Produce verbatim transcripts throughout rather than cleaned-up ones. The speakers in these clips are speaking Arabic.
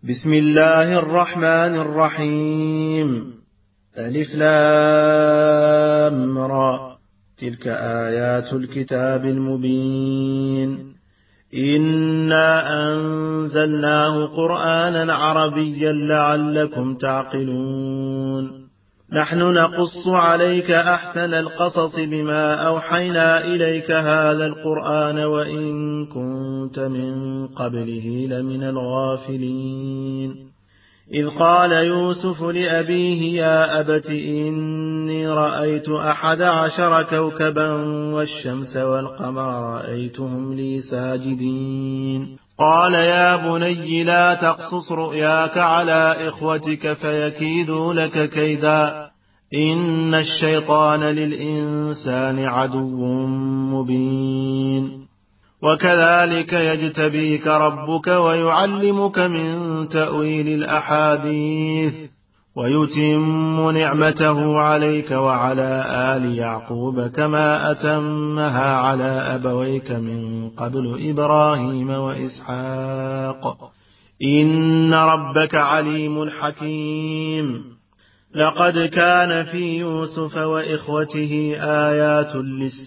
بسم الله الرحمن الرحيم. ألف لام را. تلك آيات الكتاب المبين. إنا أنزلناه قرآنا عربيا لعلكم تعقلون. نحن نقص عليك أحسن القصص بما أوحينا إليك هذا القرآن وإن كنت من قبله لمن الغافلين. إذ قال يوسف لأبيه يا أبت إني رأيت أحد عشر كوكبا والشمس والقمر رأيتهم لي ساجدين. قال يا بني لا تقصص رؤياك على إخوتك فيكيدوا لك كيدا إن الشيطان للإنسان عدو مبين. وكذلك يجتبيك ربك ويعلمك من تأويل الأحاديث ويتم نعمته عليك وعلى آل يعقوب كما أتمها على أبويك من قبل إبراهيم وإسحاق إن ربك عليم حكيم. لقد كان في يوسف وإخوته آيات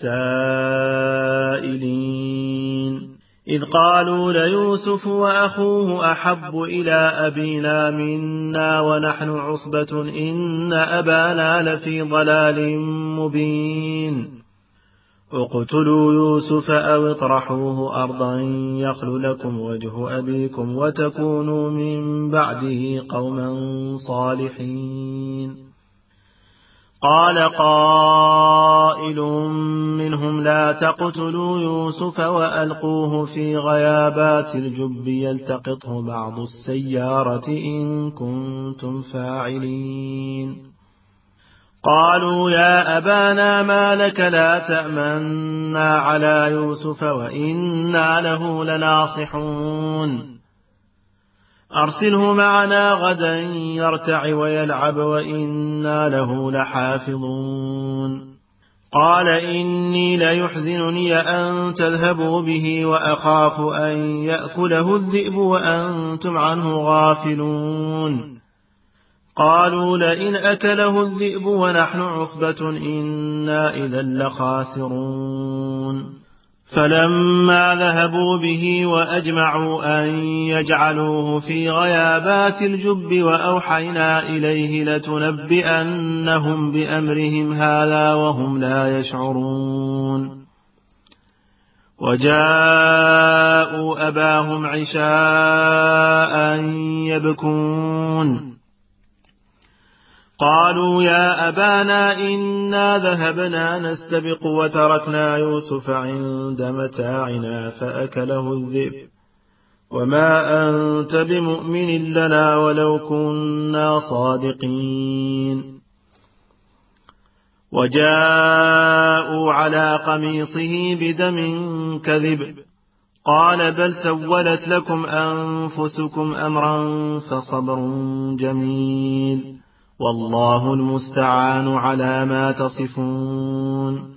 للسائلين إذ قالوا ليوسف وأخوه أحب إلى أبينا منا ونحن عصبة إن أبانا لفي ضلال مبين. اقتلوا يوسف أو اطرحوه أرضا يخل لكم وجه أبيكم وتكونوا من بعده قوما صالحين. قال قائل منهم لا تقتلوا يوسف وألقوه في غيابات الجب يلتقطه بعض السيارة إن كنتم فاعلين. قالوا يا أبانا ما لك لا تأمنا على يوسف وإنا له لناصحون. أرسله معنا غدا يرتع ويلعب وإنا له لحافظون. قال إني ليحزنني أن تذهبوا به وأخاف أن يأكله الذئب وأنتم عنه غافلون. قالوا لئن أكله الذئب ونحن عصبة إنا إذا لخاسرون. فلما ذهبوا به وأجمعوا أن يجعلوه في غيابات الجب وأوحينا إليه لتنبئنهم بأمرهم هذا وهم لا يشعرون. وجاءوا أباهم عشاء يبكون. قالوا يا أبانا إنا ذهبنا نستبق وتركنا يوسف عند متاعنا فأكله الذئب وما أنت بمؤمن لنا ولو كنا صادقين. وجاءوا على قميصه بدم كذب قال بل سولت لكم أنفسكم أمرا فصبر جميل والله المستعان على ما تصفون.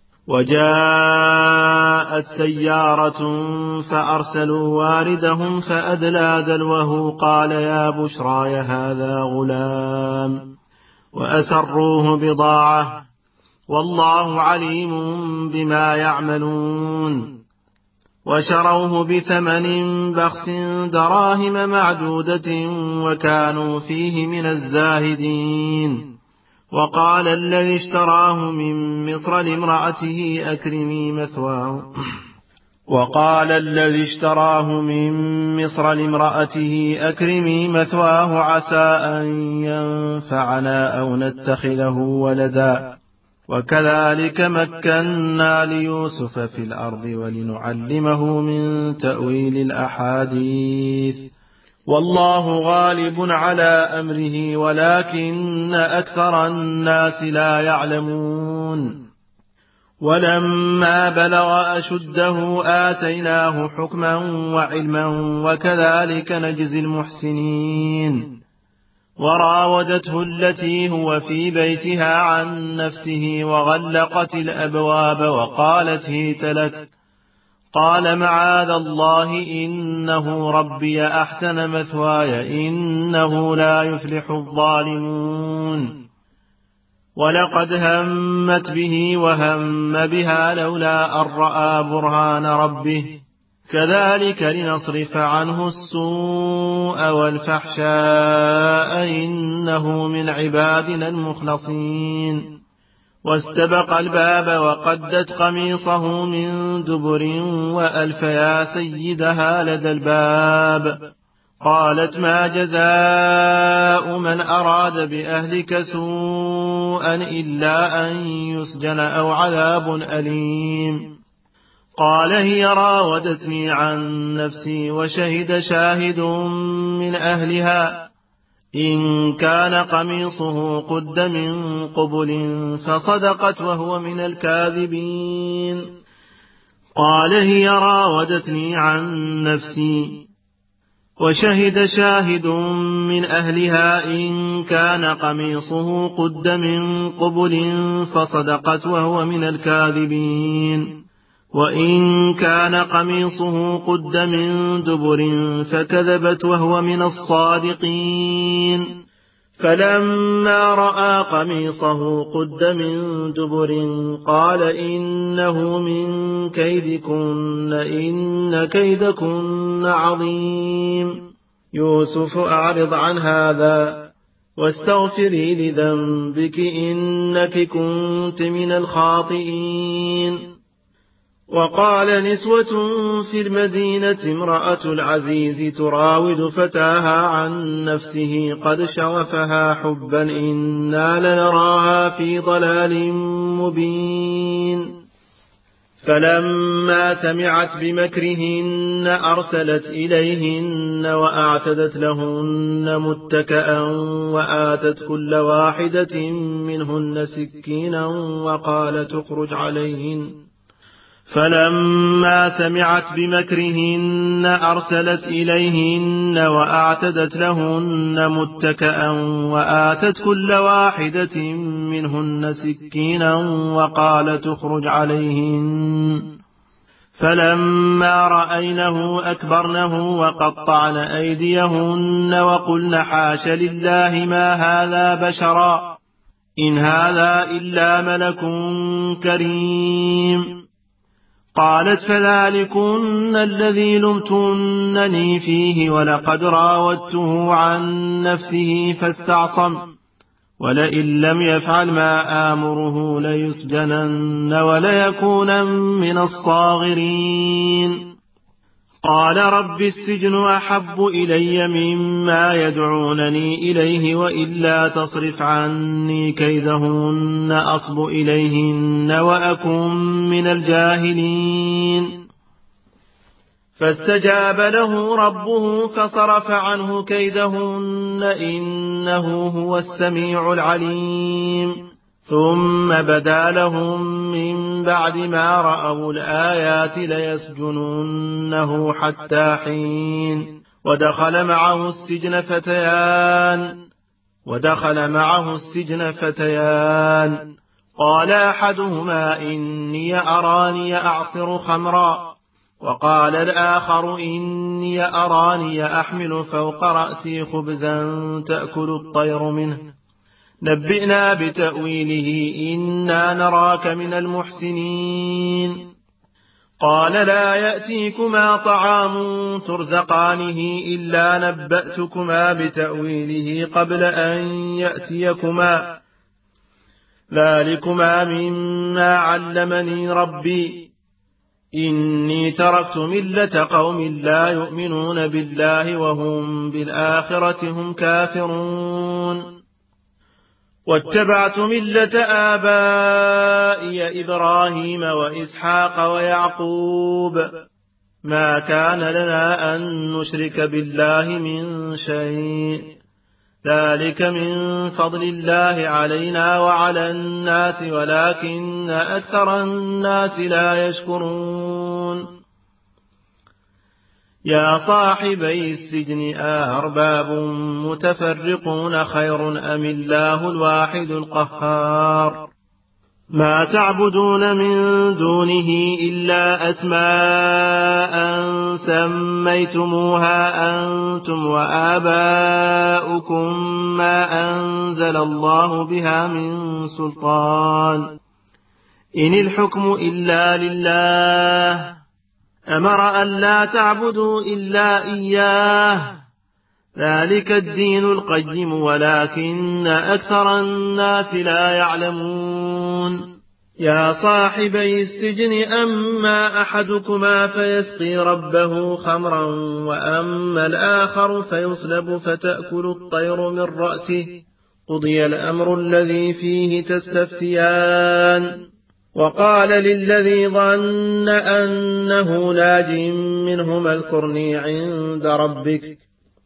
وجاءت سيارة فأرسلوا واردهم فأدلى دلوه قال يا بشرى هذا غلام وأسروه بضاعة والله عليم بما يعملون. وشروه بثمن بخس دراهم معدودة وكانوا فيه من الزاهدين. وقال الذي اشتراه من مصر لامرأته أكرمي مثواه وقال الذي اشتراه من مصر لامرأته أكرمي مثواه عسى أن ينفعنا أو نتخذه ولدا وكذلك مكنا ليوسف في الأرض ولنعلمه من تأويل الأحاديث والله غالب على أمره ولكن أكثر الناس لا يعلمون. ولما بلغ أشده آتيناه حكما وعلما وكذلك نجزي المحسنين. وراودته التي هو في بيتها عن نفسه وغلقت الأبواب وقالت هيت لك قال معاذ الله إنه ربي أحسن مثواي إنه لا يفلح الظالمون ولقد همت به وهم بها لولا أن رأى برهان ربه كذلك لنصرف عنه السوء والفحشاء إنه من عبادنا المخلصين واستبق الباب وقدت قميصه من دبر وألف يا سيدها لدى الباب قالت ما جزاء من أراد بأهلك سوءا إلا أن يسجن أو عذاب أليم قال هي راودتني عن نفسي وشهد شاهد من أهلها إن كان قميصه قد من قبل فصدقت وهو من الكاذبين قال هي راودتني عن نفسي وشهد شاهد من أهلها إن كان قميصه قد من قبل فصدقت وهو من الكاذبين وإن كان قميصه قد من دبر فكذبت وهو من الصادقين فلما رأى قميصه قد من دبر قال إنه من كيدكن إن كيدكن عظيم يوسف أعرض عن هذا واستغفري لذنبك إنك كنت من الخاطئين وقال نسوة في المدينة امرأة العزيز تراود فتاها عن نفسه قد شغفها حبا إنا لنراها في ضلال مبين فلما سمعت بمكرهن أرسلت إليهن وأعتدت لهن متكأ وآتت كل واحدة منهن سكينا وقالت اخرج عليهن فلما سمعت بمكرهن أرسلت إليهن وأعتدت لهن متكأ وآتت كل واحدة منهن سكينا وقالت اخرج عليهن فلما رأينه أكبرنه وقطعن أيديهن وقلن حاش لله ما هذا بشرا إن هذا إلا ملك كريم قالت فذلكن الذي لمتنني فيه ولقد راودته عن نفسه فاستعصم ولئن لم يفعل ما آمره ليسجنن وليكون من الصاغرين قال رب السجن أحب إلي مما يدعونني إليه وإلا تصرف عني كيدهن أصب إليهن وأكن من الجاهلين فاستجاب له ربه فصرف عنه كيدهن إنه هو السميع العليم ثم بدا لهم من بعد ما رأوا الآيات ليسجننه حتى حين ودخل معه السجن فتيان ودخل معه السجن فتيان قال أحدهما إني أراني أعصر خمرا وقال الآخر إني أراني أحمل فوق رأسي خبزا تأكل الطير منه نبئنا بتأويله إنا نراك من المحسنين قال لا يأتيكما طعام ترزقانه إلا نبأتكما بتأويله قبل أن يأتيكما ذلكما مما علمني ربي إني تركت ملة قوم لا يؤمنون بالله وهم بالآخرة هم كافرون واتبعت ملة آبائي إبراهيم وإسحاق ويعقوب ما كان لنا أن نشرك بالله من شيء ذلك من فضل الله علينا وعلى الناس ولكن أكثر الناس لا يشكرون يا صاحبي السجن أأرباب متفرقون خير أم الله الواحد القهار ما تعبدون من دونه إلا أسماء سميتموها أنتم وآباؤكم ما أنزل الله بها من سلطان إن الحكم إلا لله أمر أن لا تعبدوا إلا إياه ذلك الدين القيم ولكن أكثر الناس لا يعلمون يا صاحبي السجن أما أحدكما فيسقي ربه خمرا وأما الآخر فيصلب فتأكل الطير من رأسه قضي الأمر الذي فيه تستفتيان وقال للذي ظن أنه ناج منهما اذكرني عند ربك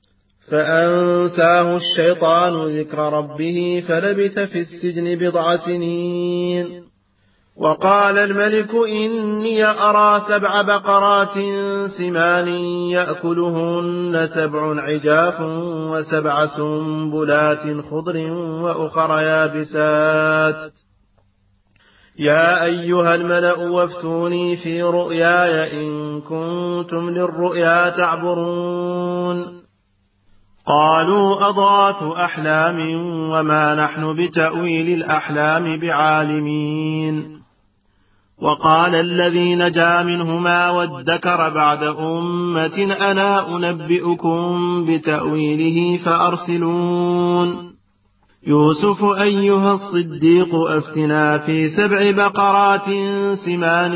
فأنساه الشيطان ذكر ربه فلبث في السجن بضع سنين وقال الملك إني أرى سبع بقرات سمان يأكلهن سبع عجاف وسبع سنبلات خضر وأخر يابسات يا أيها الملأ وافتوني في رؤياي إن كنتم للرؤيا تعبرون قالوا أضغاث أحلام وما نحن بتأويل الأحلام بعالمين وقال الذي نجا منهما وادكر بعد أمة أنا أنبئكم بتأويله فأرسلون يوسف أيها الصديق أفتنا في سبع بقرات سمان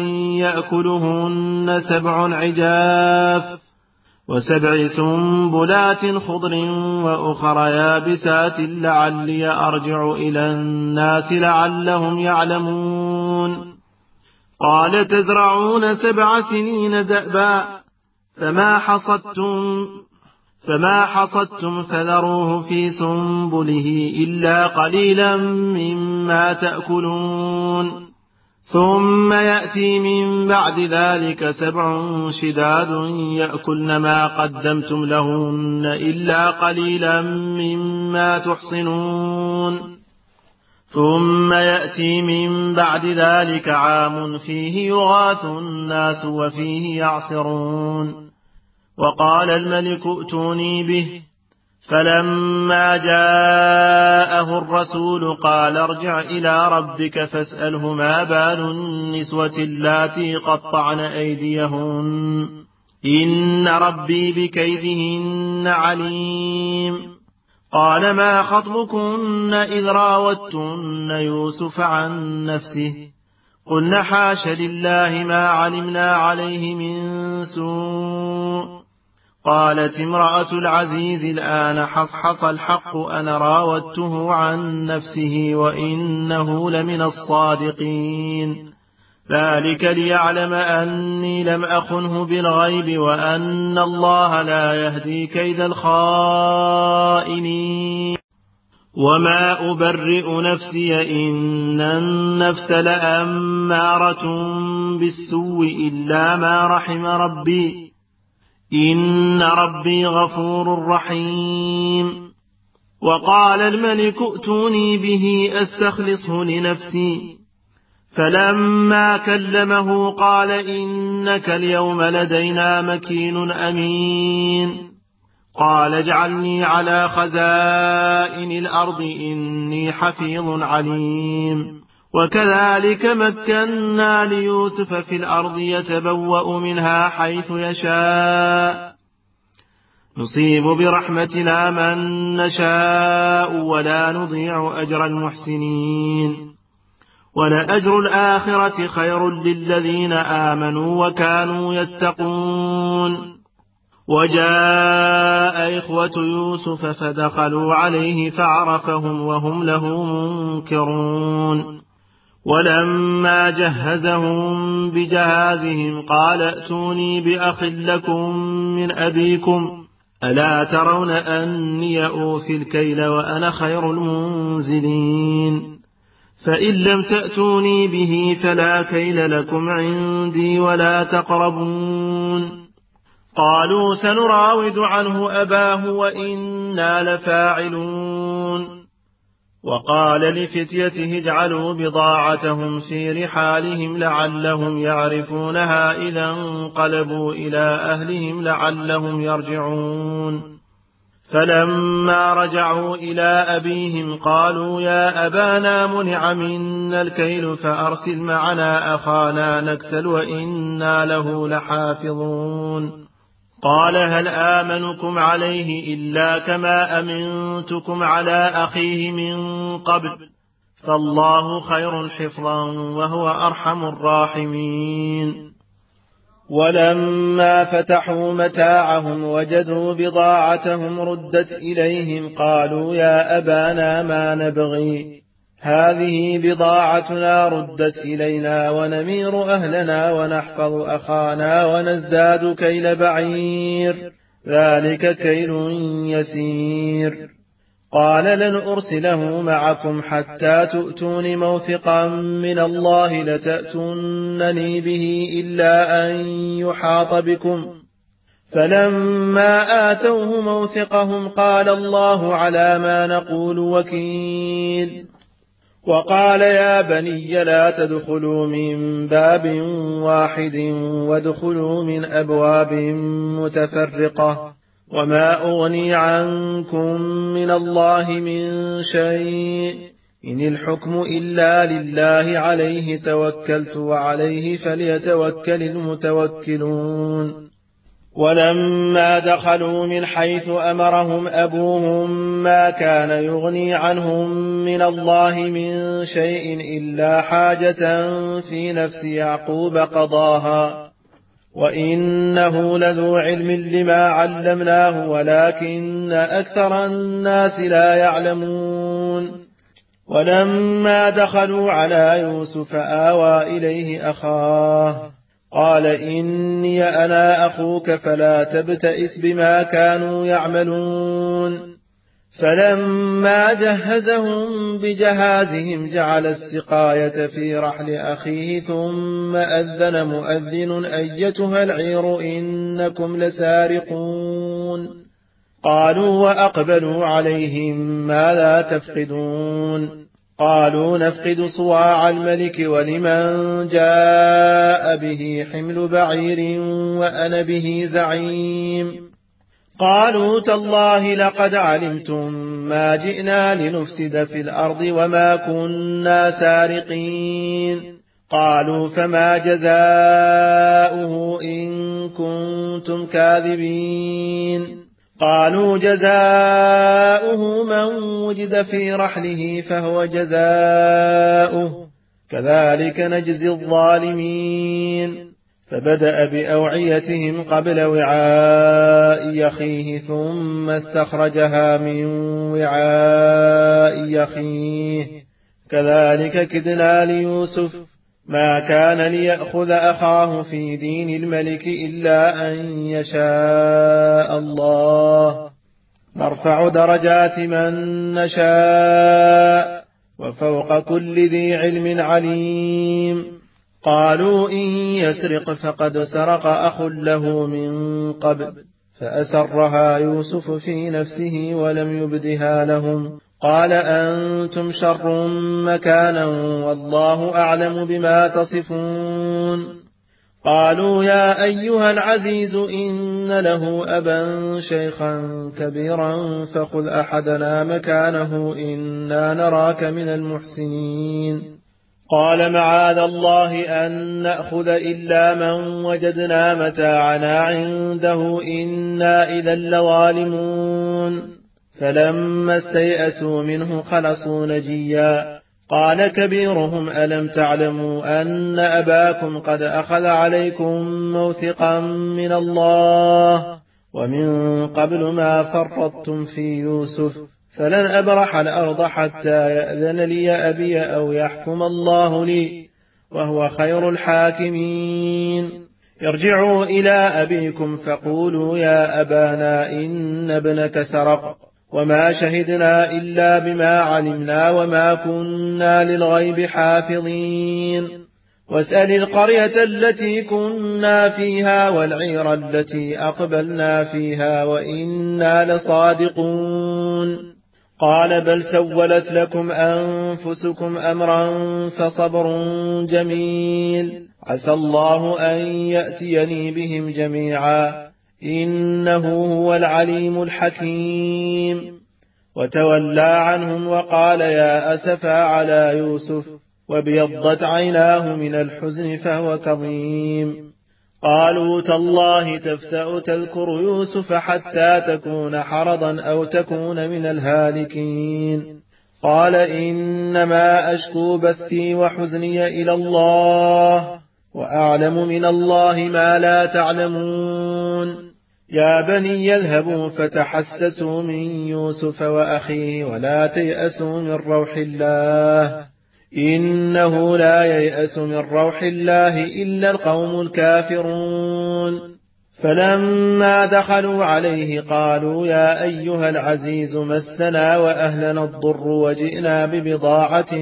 يأكلهن سبع عجاف وسبع سنبلات خضر وأخر يابسات لعلي أرجع إلى الناس لعلهم يعلمون قال تزرعون سبع سنين دأبا فما حصدتم فما حصدتم فذروه في سنبله إلا قليلا مما تأكلون ثم يأتي من بعد ذلك سبع شداد يأكلن ما قدمتم لهن إلا قليلا مما تحصنون ثم يأتي من بعد ذلك عام فيه يغاث الناس وفيه يعصرون وقال الملك ائتوني به فلما جاءه الرسول قال ارجع إلى ربك فاسأله ما بال النسوة اللاتي قطعن أيديهن إن ربي بكيدهن عليم قال ما خطبكن إذ راوتن يوسف عن نفسه قلنا حاش لله ما علمنا عليه من سوء قالت امرأة العزيز الآن حصحص الحق أنا راودته عن نفسه وإنه لمن الصادقين ذلك ليعلم أني لم أخنه بالغيب وأن الله لا يهدي كيد الخائنين وما أبرئ نفسي إن النفس لأمارة بالسوء إلا ما رحم ربي إن ربي غفور رحيم وقال الملك ائتوني به أستخلصه لنفسي فلما كلمه قال إنك اليوم لدينا مكين أمين قال اجعلني على خزائن الأرض إني حفيظ عليم وكذلك مكنا ليوسف في الأرض يتبوأ منها حيث يشاء نصيب برحمتنا من نشاء ولا نضيع أجر المحسنين ولأجر الآخرة خير للذين آمنوا وكانوا يتقون وجاء إخوة يوسف فدخلوا عليه فعرفهم وهم له منكرون ولما جهزهم بجهازهم قال ائتوني بأخ لكم من أبيكم ألا ترون أني أوفي الكيل وأنا خير المنزلين فإن لم تأتوني به فلا كيل لكم عندي ولا تقربون قالوا سنراود عنه أباه وإنا لفاعلون وقال لفتيته اجعلوا بضاعتهم في رحالهم لعلهم يعرفونها إذا انقلبوا إلى أهلهم لعلهم يرجعون فلما رجعوا إلى أبيهم قالوا يا أبانا منع منا الكيل فأرسل معنا أخانا نكتل وإنا له لحافظون قال هل آمنكم عليه إلا كما أمنتكم على أخيه من قبل فالله خير حفظا وهو أرحم الراحمين ولما فتحوا متاعهم وجدوا بضاعتهم ردت إليهم قالوا يا أبانا ما نبغي هذه بضاعتنا ردت إلينا ونمير أهلنا ونحفظ أخانا ونزداد كيل بعير ذلك كيل يسير قال لن أرسله معكم حتى تؤتون موثقا من الله لتأتونني به إلا أن يحاط بكم فلما آتوه موثقهم قال الله على ما نقول وكيل وقال يا بني لا تدخلوا من باب واحد وادخلوا من أبواب متفرقة وما أغني عنكم من الله من شيء إن الحكم إلا لله عليه توكلت وعليه فليتوكل المتوكلون ولما دخلوا من حيث أمرهم أبوهم ما كان يغني عنهم من الله من شيء إلا حاجة في نفس يعقوب قضاها وإنه لذو علم لما علمناه ولكن أكثر الناس لا يعلمون ولما دخلوا على يوسف آوى إليه أخاه قال إني أنا أخوك فلا تبتئس بما كانوا يعملون فلما جهزهم بجهازهم جعل السقاية في رحل أخيه ثم أذن مؤذن أيتها العير إنكم لسارقون قالوا وأقبلوا عليهم ماذا تفقدون قالوا نفقد صواع الملك ولمن جاء به حمل بعير وأنا به زعيم قالوا تالله لقد علمتم ما جئنا لنفسد في الأرض وما كنا سارقين قالوا فما جزاؤه إن كنتم كاذبين قالوا جزاؤه من وجد في رحله فهو جزاؤه كذلك نجزي الظالمين فبدأ بأوعيتهم قبل وعاء يخيه ثم استخرجها من وعاء يخيه كذلك كدنا ليوسف ما كان ليأخذ أخاه في دين الملك إلا أن يشاء الله نرفع درجات من نشاء وفوق كل ذي علم عليم قالوا إن يسرق فقد سرق أخ له من قبل فأسرها يوسف في نفسه ولم يبدها لهم قال أنتم شر مكانا والله أعلم بما تصفون قالوا يا أيها العزيز إن له أبا شيخا كبيرا فخذ أحدنا مكانه إنا نراك من المحسنين قال معاذ الله أن نأخذ إلا من وجدنا متاعنا عنده إنا إذا لظالمون فلما استيئسوا منه خلصوا نجيا قال كبيرهم ألم تعلموا أن أباكم قد أخذ عليكم موثقا من الله ومن قبل ما فرطتم في يوسف فلن أبرح الأرض حتى يأذن لي أبي أو يحكم الله لي وهو خير الحاكمين ارجعوا إلى أبيكم فقولوا يا أبانا إن ابنك سرق وما شهدنا إلا بما علمنا وما كنا للغيب حافظين واسأل القرية التي كنا فيها والعير التي أقبلنا فيها وإنا لصادقون قال بل سولت لكم أنفسكم أمرا فصبر جميل عسى الله أن يأتيني بهم جميعا إنه هو العليم الحكيم. وتولى عنهم وقال يا أسفا على يوسف وابيضت عيناه من الحزن فهو كظيم. قالوا تالله تفتأ تذكر يوسف حتى تكون حرضا أو تكون من الهالكين. قال إنما أشكو بثي وحزني إلى الله وأعلم من الله ما لا تعلمون. يا بني يذهبوا فتحسسوا من يوسف وأخيه ولا تيأسوا من روح الله إنه لا ييأس من روح الله إلا القوم الكافرون. فلما دخلوا عليه قالوا يا أيها العزيز مسنا وأهلنا الضر وجئنا ببضاعة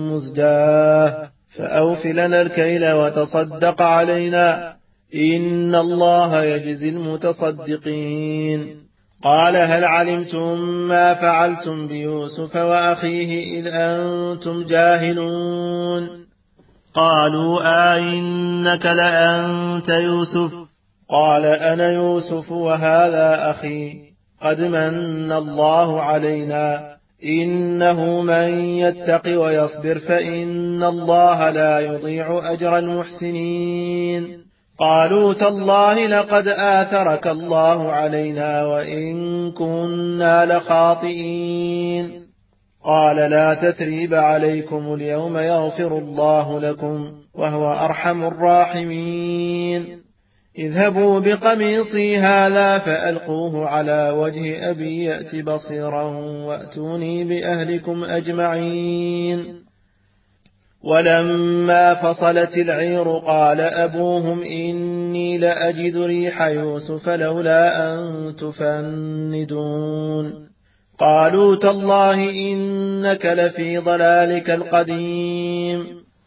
مزجاة فأوف لنا الكيل وتصدق علينا إن الله يجزي المتصدقين. قال هل علمتم ما فعلتم بيوسف وأخيه إذ أنتم جاهلون؟ قالوا آئنك لأنت يوسف؟ قال أنا يوسف وهذا أخي قد من الله علينا إنه من يتق ويصبر فإن الله لا يضيع أجر المحسنين. قالوا تالله لقد آثرك الله علينا وإن كنا لخاطئين. قال لا تثريب عليكم اليوم يغفر الله لكم وهو أرحم الراحمين. اذهبوا بقميصي هذا فألقوه على وجه أبي يأت بصيرا وأتوني بأهلكم أجمعين. ولما فصلت العير قال أبوهم إني لأجد ريح يوسف لولا أن تفندون. قالوا تالله إنك لفي ضلالك القديم.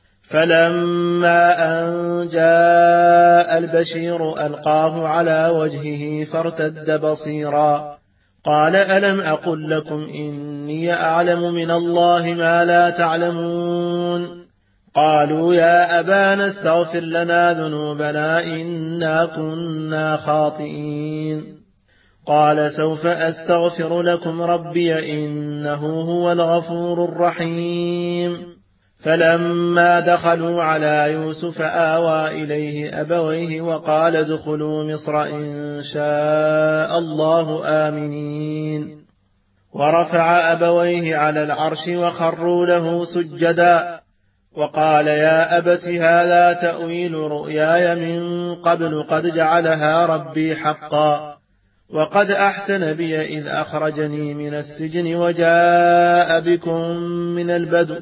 فلما أن جاء البشير ألقاه على وجهه فارتد بصيرا قال ألم أقل لكم إني أعلم من الله ما لا تعلمون. قالوا يا أبانا استغفر لنا ذنوبنا إنا كنا خاطئين. قال سوف أستغفر لكم ربي إنه هو الغفور الرحيم. فلما دخلوا على يوسف آوى إليه أبويه وقال ادخلوا مصر إن شاء الله آمنين. ورفع أبويه على العرش وخروا له سجدا وقال يا أبت هذا تأويل رؤياي من قبل قد جعلها ربي حقا وقد أحسن بي إذ أخرجني من السجن وجاء بكم من البدو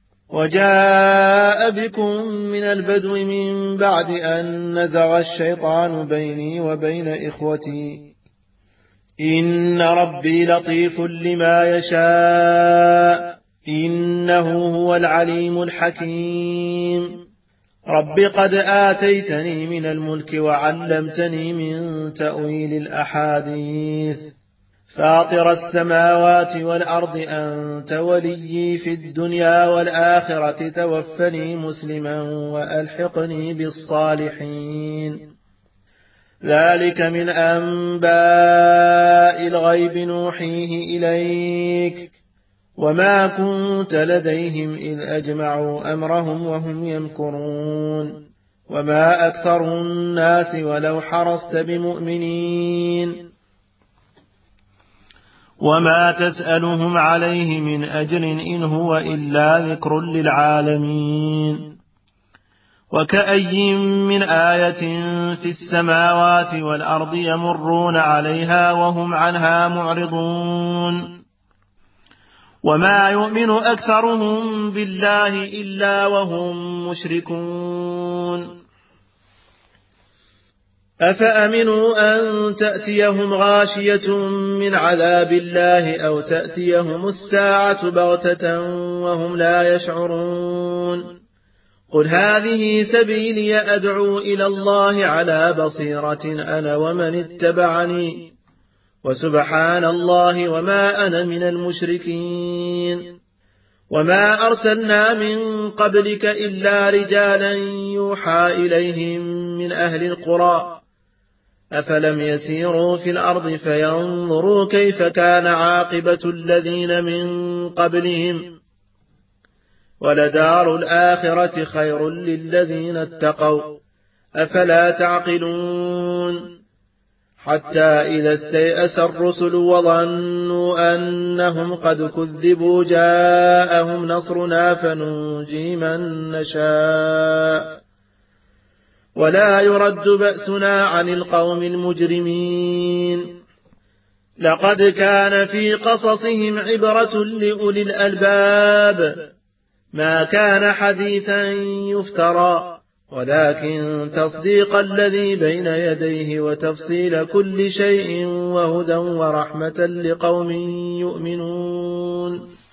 وجاء بكم من البدو من بعد أن نزغ الشيطان بيني وبين إخوتي إن ربي لطيف لما يشاء إنه هو العليم الحكيم. رب قد آتيتني من الملك وعلمتني من تأويل الأحاديث فاطر السماوات والأرض أنت وليي في الدنيا والآخرة توفني مسلما وألحقني بالصالحين. ذلك من أنباء الغيب نوحيه إليك وما كنت لديهم إذ أجمعوا أمرهم وهم يمكرون وما أكثر الناس ولو حرصت بمؤمنين وما تسألهم عليه من أجر إن هو إلا ذكر للعالمين. وكأي من آية في السماوات والأرض يمرون عليها وهم عنها معرضون وما يؤمن أكثرهم بالله إلا وهم مشركون. أفأمنوا أن تأتيهم غاشية من عذاب الله أو تأتيهم الساعة بغتة وهم لا يشعرون. قل هذه سبيلي أدعو إلى الله على بصيرة أنا ومن اتبعني وسبحان الله وما أنا من المشركين. وما أرسلنا من قبلك إلا رجالا يوحى إليهم من أهل القرى أفلم يسيروا في الأرض فينظروا كيف كان عاقبة الذين من قبلهم ولدار الآخرة خير للذين اتقوا أفلا تعقلون. حتى إذا استيأس الرسل وظنوا أنهم قد كذبوا جاءهم نصرنا فننجي من نشاء ولا يرد بأسنا عن القوم المجرمين. لقد كان في قصصهم عبرة لأولي الألباب ما كان حديثا يفترى ولكن تصديق الذي بين يديه وتفصيل كل شيء وهدى ورحمة لقوم يؤمنون.